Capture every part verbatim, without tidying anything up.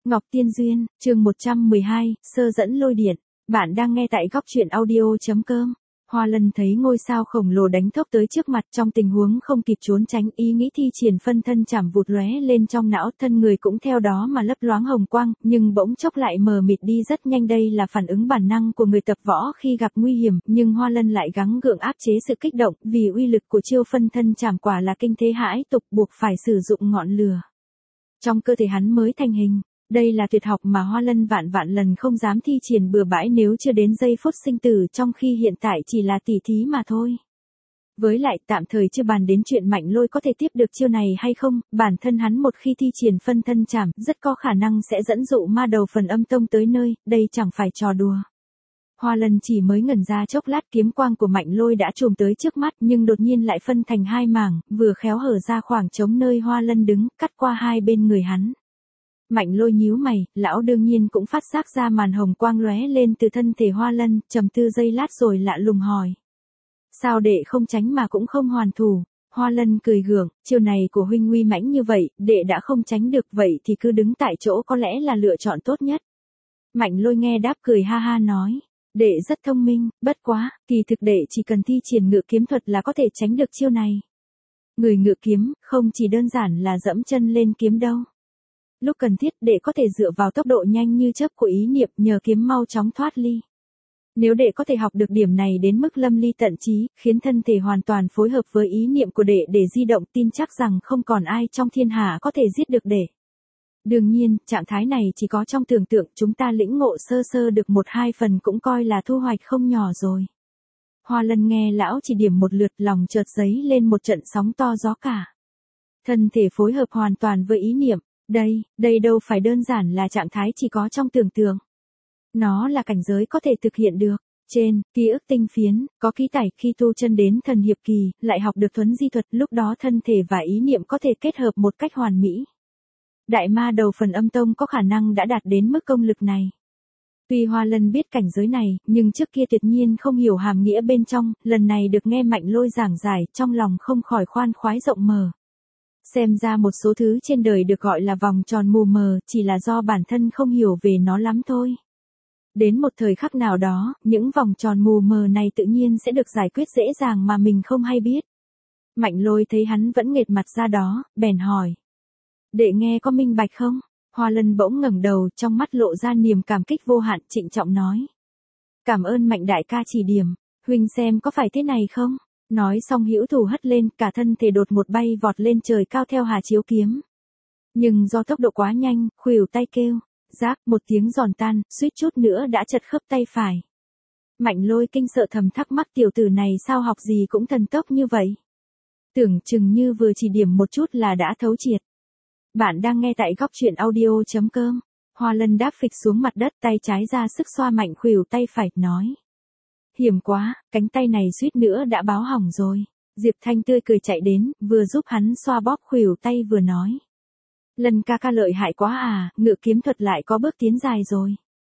Ngọc Tiên Duyên, chương một trăm mười hai, sơ dẫn lôi điện. Bạn đang nghe tại góc truyện audio.com. Hoa Lân thấy ngôi sao khổng lồ đánh thốc tới trước mặt, trong tình huống không kịp trốn tránh, ý nghĩ thi triển phân thân chảm vụt lóe lên trong não, thân người cũng theo đó mà lấp loáng hồng quang, nhưng bỗng chốc lại mờ mịt đi rất nhanh. Đây là phản ứng bản năng của người tập võ khi gặp nguy hiểm, nhưng Hoa Lân lại gắng gượng áp chế sự kích động, vì uy lực của chiêu phân thân chảm quả là kinh thế hãi tục, buộc phải sử dụng ngọn lửa trong cơ thể hắn mới thành hình. Đây là tuyệt học mà Hoa Lân vạn vạn lần không dám thi triển bừa bãi nếu chưa đến giây phút sinh tử, trong khi hiện tại chỉ là tỉ thí mà thôi. Với lại tạm thời chưa bàn đến chuyện Mạnh Lôi có thể tiếp được chiêu này hay không, bản thân hắn một khi thi triển phân thân chảm, rất có khả năng sẽ dẫn dụ ma đầu Phần Âm Tông tới nơi, đây chẳng phải trò đùa. Hoa Lân chỉ mới ngẩn ra chốc lát, kiếm quang của Mạnh Lôi đã trùm tới trước mắt, nhưng đột nhiên lại phân thành hai mảng, vừa khéo hở ra khoảng trống nơi Hoa Lân đứng, cắt qua hai bên người hắn. Mạnh Lôi nhíu mày, lão đương nhiên cũng phát giác ra màn hồng quang lóe lên từ thân thể Hoa Lân, trầm tư giây lát rồi lạ lùng hỏi: sao đệ không tránh mà cũng không hoàn thủ? Hoa Lân cười gượng, chiêu này của huynh uy mãnh như vậy, đệ đã không tránh được, vậy thì cứ đứng tại chỗ có lẽ là lựa chọn tốt nhất. Mạnh Lôi nghe đáp cười ha ha nói: đệ rất thông minh, bất quá, kỳ thực đệ chỉ cần thi triển ngự kiếm thuật là có thể tránh được chiêu này. Người ngự kiếm, không chỉ đơn giản là dẫm chân lên kiếm đâu. Lúc cần thiết, đệ có thể dựa vào tốc độ nhanh như chớp của ý niệm, nhờ kiếm mau chóng thoát ly. Nếu đệ có thể học được điểm này đến mức lâm ly tận trí, khiến thân thể hoàn toàn phối hợp với ý niệm của đệ để di động, tin chắc rằng không còn ai trong thiên hạ có thể giết được đệ. Đương nhiên, trạng thái này chỉ có trong tưởng tượng, chúng ta lĩnh ngộ sơ sơ được một hai phần cũng coi là thu hoạch không nhỏ rồi. Hoa Lân nghe lão chỉ điểm một lượt, lòng chợt dấy lên một trận sóng to gió cả. Thân thể phối hợp hoàn toàn với ý niệm. Đây, đây đâu phải đơn giản là trạng thái chỉ có trong tưởng tượng. Nó là cảnh giới có thể thực hiện được. Trên, ký ức tinh phiến, có ký tải khi tu chân đến thần hiệp kỳ, lại học được thuấn di thuật, lúc đó thân thể và ý niệm có thể kết hợp một cách hoàn mỹ. Đại ma đầu Phần Âm Tông có khả năng đã đạt đến mức công lực này. Tuy Hoa Lân biết cảnh giới này, nhưng trước kia tuyệt nhiên không hiểu hàm nghĩa bên trong, lần này được nghe Mạnh Lôi giảng giải, trong lòng không khỏi khoan khoái rộng mở. Xem ra một số thứ trên đời được gọi là vòng tròn mù mờ, chỉ là do bản thân không hiểu về nó lắm thôi. Đến một thời khắc nào đó, những vòng tròn mù mờ này tự nhiên sẽ được giải quyết dễ dàng mà mình không hay biết. Mạnh Lôi thấy hắn vẫn nghệt mặt ra đó, bèn hỏi: đệ nghe có minh bạch không? Hoa Lân bỗng ngẩng đầu, trong mắt lộ ra niềm cảm kích vô hạn, trịnh trọng nói: cảm ơn Mạnh đại ca chỉ điểm, huynh xem có phải thế này không? Nói xong hữu thủ hất lên, cả thân thể đột một bay vọt lên trời cao theo Hà Chiếu kiếm. Nhưng do tốc độ quá nhanh, khuỷu tay kêu, rác, một tiếng giòn tan, suýt chút nữa đã chật khớp tay phải. Mạnh Lôi kinh sợ thầm thắc mắc, tiểu tử này sao học gì cũng thần tốc như vậy. Tưởng chừng như vừa chỉ điểm một chút là đã thấu triệt. Bạn đang nghe tại góc truyện audio.com. Hoa Lân đáp phịch xuống mặt đất, tay trái ra sức xoa mạnh khuỷu tay phải, nói: hiểm quá, cánh tay này suýt nữa đã báo hỏng rồi. Diệp Thanh tươi cười chạy đến, vừa giúp hắn xoa bóp khuỷu tay vừa nói: Lân ca ca lợi hại quá à, ngự kiếm thuật lại có bước tiến dài rồi.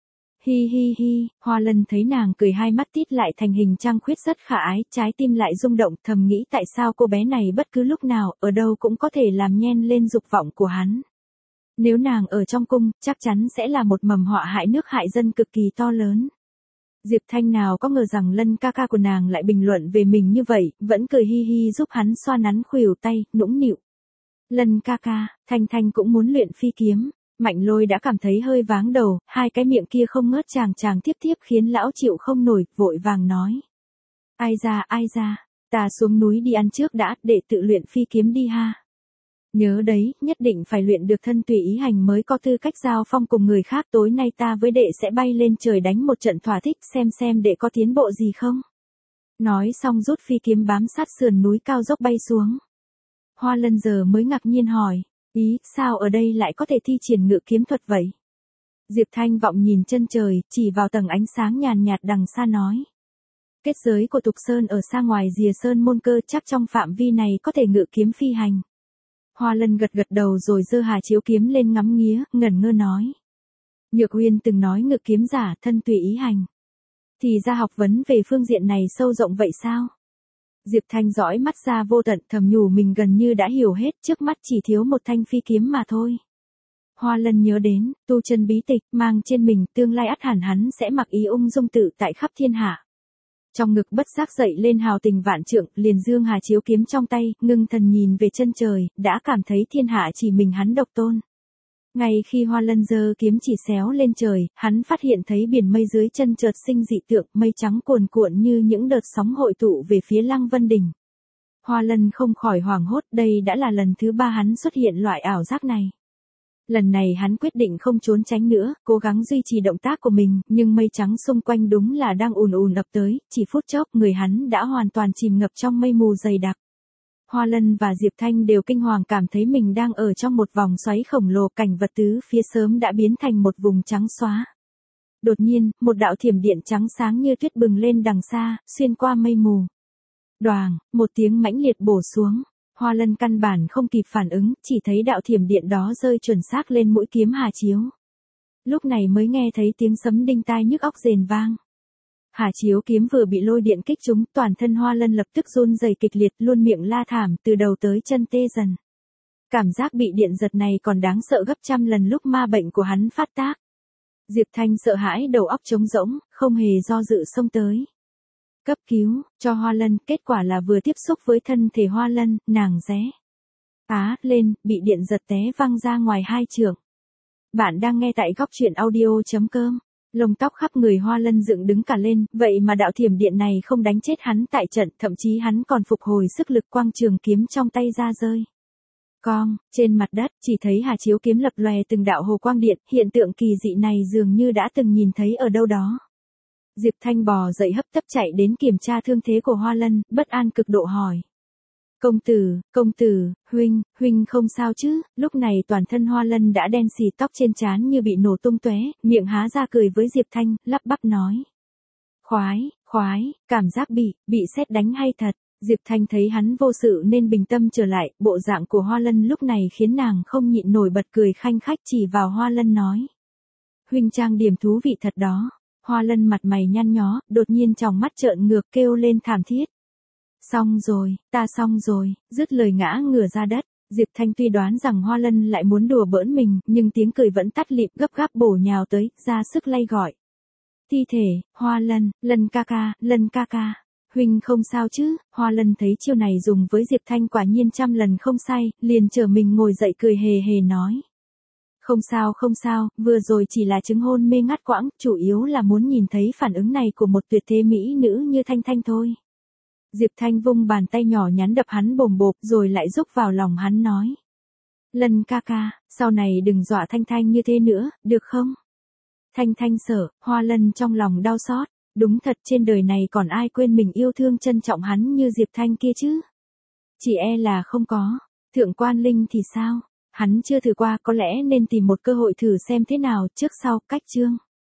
Hi hi hi, Hoa Lân thấy nàng cười, hai mắt tít lại thành hình trăng khuyết rất khả ái, trái tim lại rung động, thầm nghĩ tại sao cô bé này bất cứ lúc nào, ở đâu cũng có thể làm nhen lên dục vọng của hắn. Nếu nàng ở trong cung, chắc chắn sẽ là một mầm họa hại nước hại dân cực kỳ to lớn. Diệp Thanh nào có ngờ rằng Lân ca ca của nàng lại bình luận về mình như vậy, vẫn cười hi hi giúp hắn xoa nắn khuỷu tay, nũng nịu: Lân ca ca, Thanh Thanh cũng muốn luyện phi kiếm. Mạnh Lôi đã cảm thấy hơi váng đầu, hai cái miệng kia không ngớt chàng chàng tiếp tiếp khiến lão chịu không nổi, vội vàng nói: ai ra ai ra, ta xuống núi đi ăn trước đã, để tự luyện phi kiếm đi ha. Nhớ đấy, nhất định phải luyện được thân tùy ý hành mới có tư cách giao phong cùng người khác, tối nay ta với đệ sẽ bay lên trời đánh một trận thỏa thích, xem xem đệ có tiến bộ gì không. Nói xong rút phi kiếm bám sát sườn núi cao dốc bay xuống. Hoa Lân giờ mới ngạc nhiên hỏi: ý, sao ở đây lại có thể thi triển ngự kiếm thuật vậy? Diệp Thanh vọng nhìn chân trời, chỉ vào tầng ánh sáng nhàn nhạt đằng xa nói: kết giới của Tục Sơn ở xa ngoài rìa sơn môn cơ, chắc trong phạm vi này có thể ngự kiếm phi hành. Hoa Lân gật gật đầu rồi giơ Hà Chiếu kiếm lên ngắm nghía, ngẩn ngơ nói: Nhược Uyên từng nói ngự kiếm giả thân tùy ý hành. Thì ra học vấn về phương diện này sâu rộng vậy sao? Diệp Thanh dõi mắt ra vô tận, thầm nhủ mình gần như đã hiểu hết, trước mắt chỉ thiếu một thanh phi kiếm mà thôi. Hoa Lân nhớ đến, tu chân bí tịch, mang trên mình, tương lai ắt hẳn hắn sẽ mặc ý ung dung tự tại khắp thiên hạ. Trong ngực bất giác dậy lên hào tình vạn trượng, liền dương hà chiếu kiếm trong tay, ngưng thần nhìn về chân trời, đã cảm thấy thiên hạ chỉ mình hắn độc tôn. Ngay khi Hoa Lân giơ kiếm chỉ xéo lên trời, hắn phát hiện thấy biển mây dưới chân chợt sinh dị tượng, mây trắng cuồn cuộn như những đợt sóng hội tụ về phía Lăng Vân Đỉnh. Hoa Lân không khỏi hoảng hốt, đây đã là lần thứ ba hắn xuất hiện loại ảo giác này. Lần này hắn quyết định không trốn tránh nữa, cố gắng duy trì động tác của mình, nhưng mây trắng xung quanh đúng là đang ùn ùn ập tới, chỉ phút chốc người hắn đã hoàn toàn chìm ngập trong mây mù dày đặc. Hoa Lân và Diệp Thanh đều kinh hoàng cảm thấy mình đang ở trong một vòng xoáy khổng lồ, cảnh vật tứ phía sớm đã biến thành một vùng trắng xóa. Đột nhiên, một đạo thiểm điện trắng sáng như tuyết bừng lên đằng xa, xuyên qua mây mù. Đoàng, một tiếng mãnh liệt bổ xuống. Hoa Lân căn bản không kịp phản ứng, chỉ thấy đạo thiểm điện đó rơi chuẩn xác lên mũi kiếm Hà Chiếu. Lúc này mới nghe thấy tiếng sấm đinh tai nhức óc rền vang. Hà Chiếu kiếm vừa bị lôi điện kích trúng, toàn thân Hoa Lân lập tức run rẩy kịch liệt, luôn miệng la thảm, từ đầu tới chân tê dần. Cảm giác bị điện giật này còn đáng sợ gấp trăm lần lúc ma bệnh của hắn phát tác. Diệp Thanh sợ hãi đầu óc trống rỗng, không hề do dự xông tới. Cấp cứu, cho Hoa Lân, kết quả là vừa tiếp xúc với thân thể Hoa Lân, nàng ré á lên, bị điện giật té văng ra ngoài hai trượng. Bạn đang nghe tại góc truyện audio.com. Lông tóc khắp người Hoa Lân dựng đứng cả lên, vậy mà đạo thiểm điện này không đánh chết hắn tại trận, thậm chí hắn còn phục hồi sức lực, quang trường kiếm trong tay ra rơi. Cong, trên mặt đất, chỉ thấy Hà Chiếu kiếm lập lòe từng đạo hồ quang điện, hiện tượng kỳ dị này dường như đã từng nhìn thấy ở đâu đó. Diệp Thanh bò dậy hấp tấp chạy đến kiểm tra thương thế của Hoa Lân, bất an cực độ hỏi. Công tử, công tử, huynh, huynh không sao chứ? Lúc này toàn thân Hoa Lân đã đen xì, tóc trên trán như bị nổ tung tóe, miệng há ra cười với Diệp Thanh, lắp bắp nói. Khoái, khoái, cảm giác bị, bị sét đánh hay thật. Diệp Thanh thấy hắn vô sự nên bình tâm trở lại, bộ dạng của Hoa Lân lúc này khiến nàng không nhịn nổi bật cười khanh khách, chỉ vào Hoa Lân nói. Huynh trang điểm thú vị thật đó. Hoa Lân mặt mày nhăn nhó, đột nhiên tròng mắt trợn ngược kêu lên thảm thiết. Xong rồi, ta xong rồi, dứt lời ngã ngửa ra đất. Diệp Thanh tuy đoán rằng Hoa Lân lại muốn đùa bỡn mình, nhưng tiếng cười vẫn tắt lịm, gấp gáp bổ nhào tới, ra sức lay gọi. Thi thể, Hoa Lân, Lân ca ca, Lân ca ca. Huynh không sao chứ? Hoa Lân thấy chiêu này dùng với Diệp Thanh quả nhiên trăm lần không sai, liền trở mình ngồi dậy cười hề hề nói. Không sao không sao, vừa rồi chỉ là chứng hôn mê ngắt quãng, chủ yếu là muốn nhìn thấy phản ứng này của một tuyệt thế mỹ nữ như Thanh Thanh thôi. Diệp Thanh vung bàn tay nhỏ nhắn đập hắn bồm bộp rồi lại rúc vào lòng hắn nói. Lân ca ca, sau này đừng dọa Thanh Thanh như thế nữa, được không? Thanh Thanh sợ, Hoa Lân trong lòng đau xót, đúng thật trên đời này còn ai quên mình yêu thương trân trọng hắn như Diệp Thanh kia chứ? Chỉ e là không có, Thượng Quan Linh thì sao? Hắn chưa thử qua, có lẽ nên tìm một cơ hội thử xem thế nào, trước sau, cách chương.